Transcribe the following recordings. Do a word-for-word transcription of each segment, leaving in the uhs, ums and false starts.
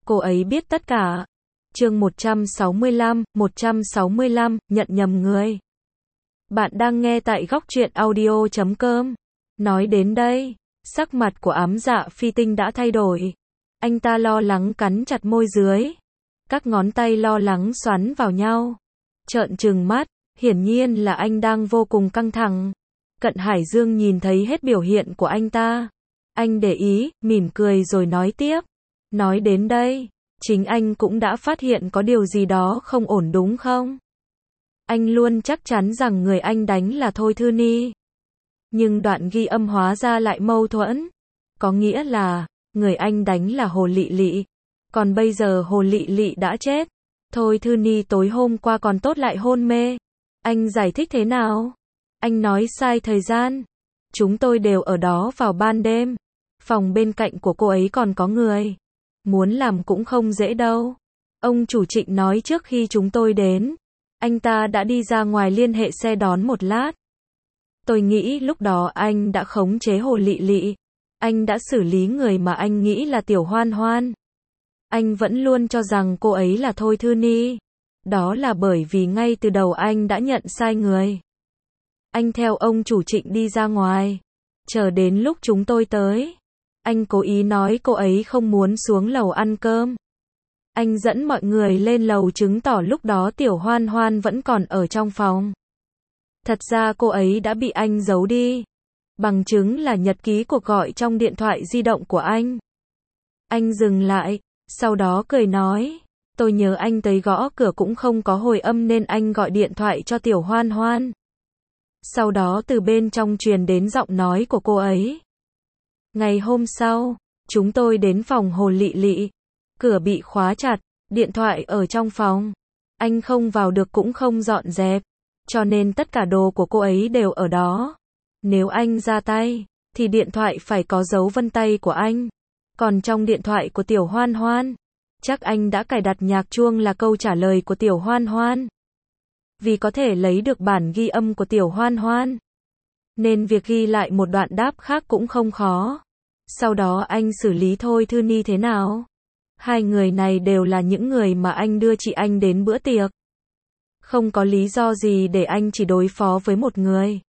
cô ấy biết tất cả. Chương một trăm sáu mươi lăm, một trăm sáu mươi lăm, nhận nhầm người. Bạn đang nghe tại góc truyện audio chấm com. Nói đến đây, sắc mặt của Ám Dạ Phi Tinh đã thay đổi. Anh ta lo lắng cắn chặt môi dưới. Các ngón tay lo lắng xoắn vào nhau. Trợn trừng mắt, hiển nhiên là anh đang vô cùng căng thẳng. Cận Hải Dương nhìn thấy hết biểu hiện của anh ta. Anh để ý, mỉm cười rồi nói tiếp. Nói đến đây, chính anh cũng đã phát hiện có điều gì đó không ổn đúng không? Anh luôn chắc chắn rằng người anh đánh là Thôi Thư Ni. Nhưng đoạn ghi âm hóa ra lại mâu thuẫn. Có nghĩa là, người anh đánh là Hồ Lị Lị. Còn bây giờ Hồ Lị Lị đã chết. Thôi Thư Ni tối hôm qua còn tốt lại hôn mê. Anh giải thích thế nào? Anh nói sai thời gian. Chúng tôi đều ở đó vào ban đêm. Phòng bên cạnh của cô ấy còn có người. Muốn làm cũng không dễ đâu. Ông chủ Trịnh nói trước khi chúng tôi đến, anh ta đã đi ra ngoài liên hệ xe đón một lát. Tôi nghĩ lúc đó anh đã khống chế Hồ Lị Lị. Anh đã xử lý người mà anh nghĩ là Tiểu Hoan Hoan. Anh vẫn luôn cho rằng cô ấy là Thôi Thư Ni. Đó là bởi vì ngay từ đầu anh đã nhận sai người. Anh theo ông chủ Trịnh đi ra ngoài. Chờ đến lúc chúng tôi tới, anh cố ý nói cô ấy không muốn xuống lầu ăn cơm. Anh dẫn mọi người lên lầu chứng tỏ lúc đó Tiểu Hoan Hoan vẫn còn ở trong phòng. Thật ra cô ấy đã bị anh giấu đi. Bằng chứng là nhật ký cuộc gọi trong điện thoại di động của anh. Anh dừng lại, sau đó cười nói, tôi nhớ anh tới gõ cửa cũng không có hồi âm nên anh gọi điện thoại cho Tiểu Hoan Hoan. Sau đó từ bên trong truyền đến giọng nói của cô ấy. Ngày hôm sau, chúng tôi đến phòng Hồ Lị Lị. Cửa bị khóa chặt, điện thoại ở trong phòng. Anh không vào được cũng không dọn dẹp. Cho nên tất cả đồ của cô ấy đều ở đó. Nếu anh ra tay, thì điện thoại phải có dấu vân tay của anh. Còn trong điện thoại của Tiểu Hoan Hoan, chắc anh đã cài đặt nhạc chuông là câu trả lời của Tiểu Hoan Hoan. Vì có thể lấy được bản ghi âm của Tiểu Hoan Hoan, nên việc ghi lại một đoạn đáp khác cũng không khó. Sau đó anh xử lý Thôi Thư Ni thế nào? Hai người này đều là những người mà anh đưa chị anh đến bữa tiệc. Không có lý do gì để anh chỉ đối phó với một người.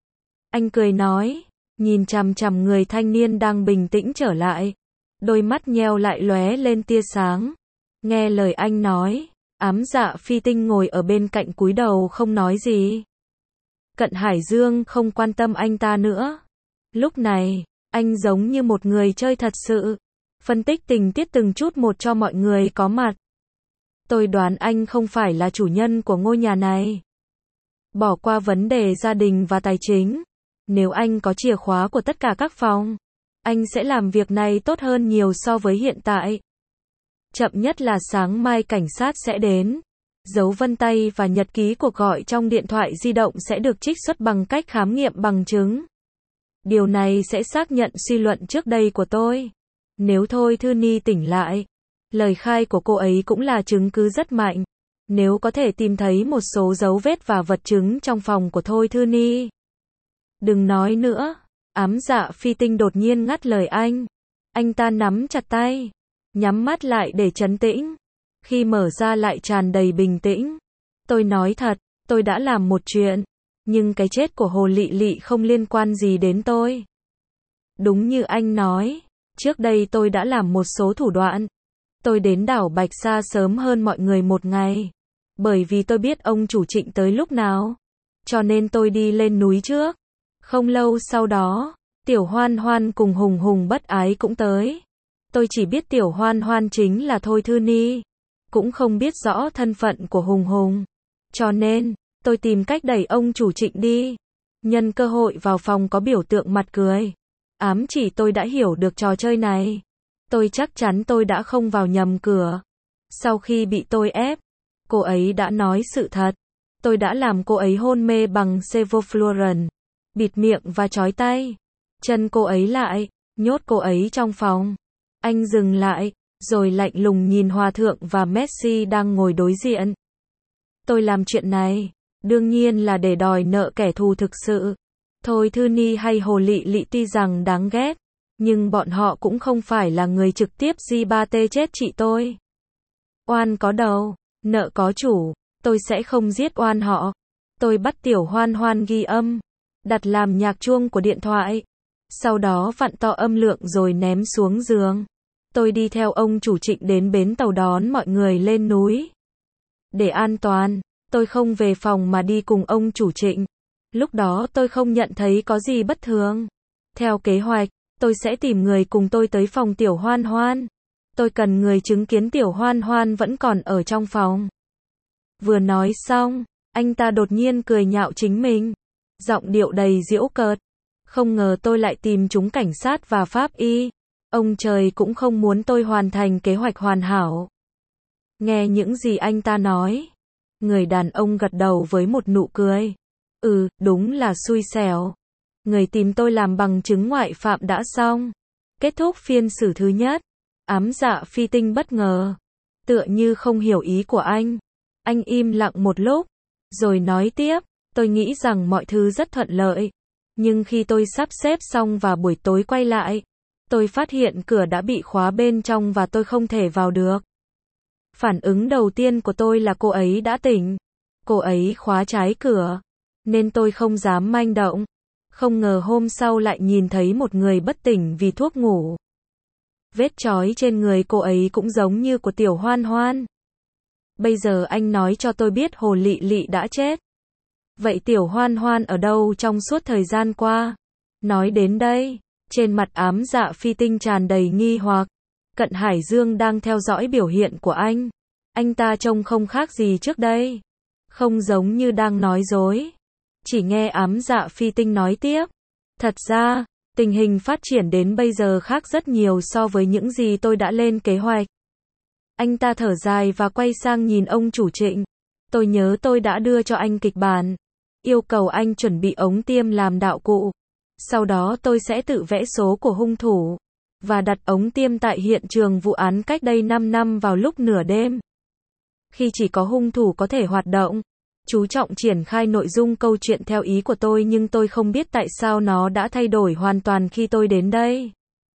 Anh cười nói, nhìn chằm chằm người thanh niên đang bình tĩnh trở lại. Đôi mắt nheo lại lóe lên tia sáng. Nghe lời anh nói, Ám Dạ Phi Tinh ngồi ở bên cạnh cúi đầu không nói gì. Cận Hải Dương không quan tâm anh ta nữa. Lúc này, anh giống như một người chơi thật sự. Phân tích tình tiết từng chút một cho mọi người có mặt. Tôi đoán anh không phải là chủ nhân của ngôi nhà này. Bỏ qua vấn đề gia đình và tài chính. Nếu anh có chìa khóa của tất cả các phòng, anh sẽ làm việc này tốt hơn nhiều so với hiện tại. Chậm nhất là sáng mai cảnh sát sẽ đến. Dấu vân tay và nhật ký cuộc gọi trong điện thoại di động sẽ được trích xuất bằng cách khám nghiệm bằng chứng. Điều này sẽ xác nhận suy luận trước đây của tôi. Nếu Thôi Thư Ni tỉnh lại, lời khai của cô ấy cũng là chứng cứ rất mạnh. Nếu có thể tìm thấy một số dấu vết và vật chứng trong phòng của Thôi Thư Ni. Đừng nói nữa. Ám Dạ Phi Tinh đột nhiên ngắt lời anh. Anh ta nắm chặt tay, nhắm mắt lại để trấn tĩnh. Khi mở ra lại tràn đầy bình tĩnh. Tôi nói thật, tôi đã làm một chuyện. Nhưng cái chết của Hồ Lị Lị không liên quan gì đến tôi. Đúng như anh nói, trước đây tôi đã làm một số thủ đoạn. Tôi đến đảo Bạch Sa sớm hơn mọi người một ngày. Bởi vì tôi biết ông chủ Trịnh tới lúc nào. Cho nên tôi đi lên núi trước. Không lâu sau đó, Tiểu Hoan Hoan cùng Hùng Hùng Bất Ái cũng tới. Tôi chỉ biết Tiểu Hoan Hoan chính là Thôi Thư Ni. Cũng không biết rõ thân phận của Hùng Hùng. Cho nên, tôi tìm cách đẩy ông chủ Trịnh đi. Nhân cơ hội vào phòng có biểu tượng mặt cười. Ám chỉ tôi đã hiểu được trò chơi này. Tôi chắc chắn tôi đã không vào nhầm cửa. Sau khi bị tôi ép, cô ấy đã nói sự thật. Tôi đã làm cô ấy hôn mê bằng sevoflurane, bịt miệng và trói tay chân cô ấy lại, nhốt cô ấy trong phòng. Anh dừng lại, rồi lạnh lùng nhìn Hòa Thượng và Messi đang ngồi đối diện. Tôi làm chuyện này, đương nhiên là để đòi nợ kẻ thù thực sự. Thôi Thư Ni hay Hồ Lị Lị tuy rằng đáng ghét, Nhưng bọn họ cũng không phải là người trực tiếp gi ba tê chết chị tôi. Oan có đầu, nợ có chủ, tôi sẽ không giết oan họ. Tôi bắt Tiểu Hoan Hoan ghi âm, đặt làm nhạc chuông của điện thoại. Sau đó vặn to âm lượng rồi ném xuống giường. Tôi đi theo ông chủ Trịnh đến bến tàu đón mọi người lên núi. Để an toàn, tôi không về phòng mà đi cùng ông chủ Trịnh. Lúc đó tôi không nhận thấy có gì bất thường. Theo kế hoạch, tôi sẽ tìm người cùng tôi tới phòng Tiểu Hoan Hoan. Tôi cần người chứng kiến Tiểu Hoan Hoan vẫn còn ở trong phòng. Vừa nói xong, anh ta đột nhiên cười nhạo chính mình. Giọng điệu đầy giễu cợt. Không ngờ tôi lại tìm chúng cảnh sát và pháp y. Ông trời cũng không muốn tôi hoàn thành kế hoạch hoàn hảo. Nghe những gì anh ta nói, người đàn ông gật đầu với một nụ cười. Ừ, đúng là xui xẻo. Người tìm tôi làm bằng chứng ngoại phạm đã xong. Kết thúc phiên xử thứ nhất. Ám Dạ Phi Tinh bất ngờ. Tựa như không hiểu ý của anh. Anh im lặng một lúc, rồi nói tiếp. Tôi nghĩ rằng mọi thứ rất thuận lợi. Nhưng khi tôi sắp xếp xong và buổi tối quay lại, tôi phát hiện cửa đã bị khóa bên trong và tôi không thể vào được. Phản ứng đầu tiên của tôi là cô ấy đã tỉnh. Cô ấy khóa trái cửa, nên tôi không dám manh động. Không ngờ hôm sau lại nhìn thấy một người bất tỉnh vì thuốc ngủ. Vết chói trên người cô ấy cũng giống như của Tiểu Hoan Hoan. Bây giờ anh nói cho tôi biết Hồ Lị Lị đã chết. Vậy Tiểu Hoan Hoan ở đâu trong suốt thời gian qua? Nói đến đây, trên mặt Ám Dạ Phi Tinh tràn đầy nghi hoặc. Cận Hải Dương đang theo dõi biểu hiện của anh. Anh ta trông không khác gì trước đây. Không giống như đang nói dối. Chỉ nghe Ám Dạ Phi Tinh nói tiếp. Thật ra, tình hình phát triển đến bây giờ khác rất nhiều so với những gì tôi đã lên kế hoạch. Anh ta thở dài và quay sang nhìn ông chủ Trịnh. Tôi nhớ tôi đã đưa cho anh kịch bản. Yêu cầu anh chuẩn bị ống tiêm làm đạo cụ. Sau đó tôi sẽ tự vẽ số của hung thủ. Và đặt ống tiêm tại hiện trường vụ án cách đây năm năm vào lúc nửa đêm. Khi chỉ có hung thủ có thể hoạt động. Chú trọng triển khai nội dung câu chuyện theo ý của tôi nhưng tôi không biết tại sao nó đã thay đổi hoàn toàn khi tôi đến đây.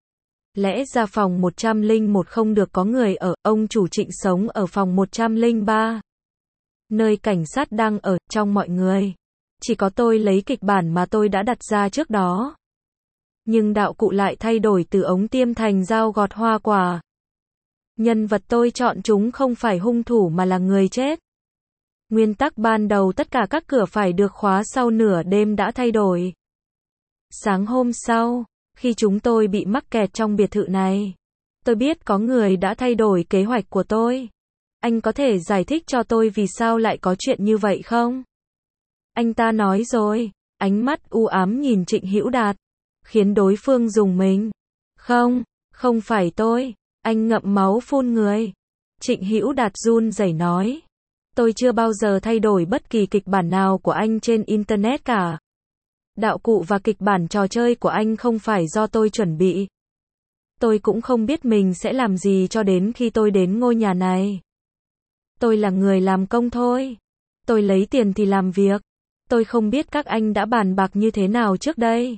Lẽ ra phòng một trăm lẻ một không được có người ở, ông chủ Trịnh sống ở phòng một trăm lẻ ba. Nơi cảnh sát đang ở, trong mọi người. Chỉ có tôi lấy kịch bản mà tôi đã đặt ra trước đó. Nhưng đạo cụ lại thay đổi từ ống tiêm thành dao gọt hoa quả. Nhân vật tôi chọn chúng không phải hung thủ mà là người chết. Nguyên tắc ban đầu tất cả các cửa phải được khóa sau nửa đêm đã thay đổi. Sáng hôm sau, khi chúng tôi bị mắc kẹt trong biệt thự này, tôi biết có người đã thay đổi kế hoạch của tôi. Anh có thể giải thích cho tôi vì sao lại có chuyện như vậy không? Anh ta nói rồi, ánh mắt u ám nhìn Trịnh Hữu Đạt, khiến đối phương rùng mình. Không, không phải tôi, anh ngậm máu phun người. Trịnh Hữu Đạt run rẩy nói. Tôi chưa bao giờ thay đổi bất kỳ kịch bản nào của anh trên Internet cả. Đạo cụ và kịch bản trò chơi của anh không phải do tôi chuẩn bị. Tôi cũng không biết mình sẽ làm gì cho đến khi tôi đến ngôi nhà này. Tôi là người làm công thôi. Tôi lấy tiền thì làm việc. Tôi không biết các anh đã bàn bạc như thế nào trước đây.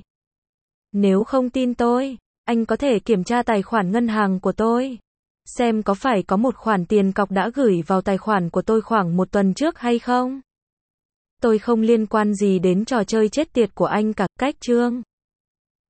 Nếu không tin tôi, anh có thể kiểm tra tài khoản ngân hàng của tôi. Xem có phải có một khoản tiền cọc đã gửi vào tài khoản của tôi khoảng một tuần trước hay không? Tôi không liên quan gì đến trò chơi chết tiệt của anh cả. Cách chương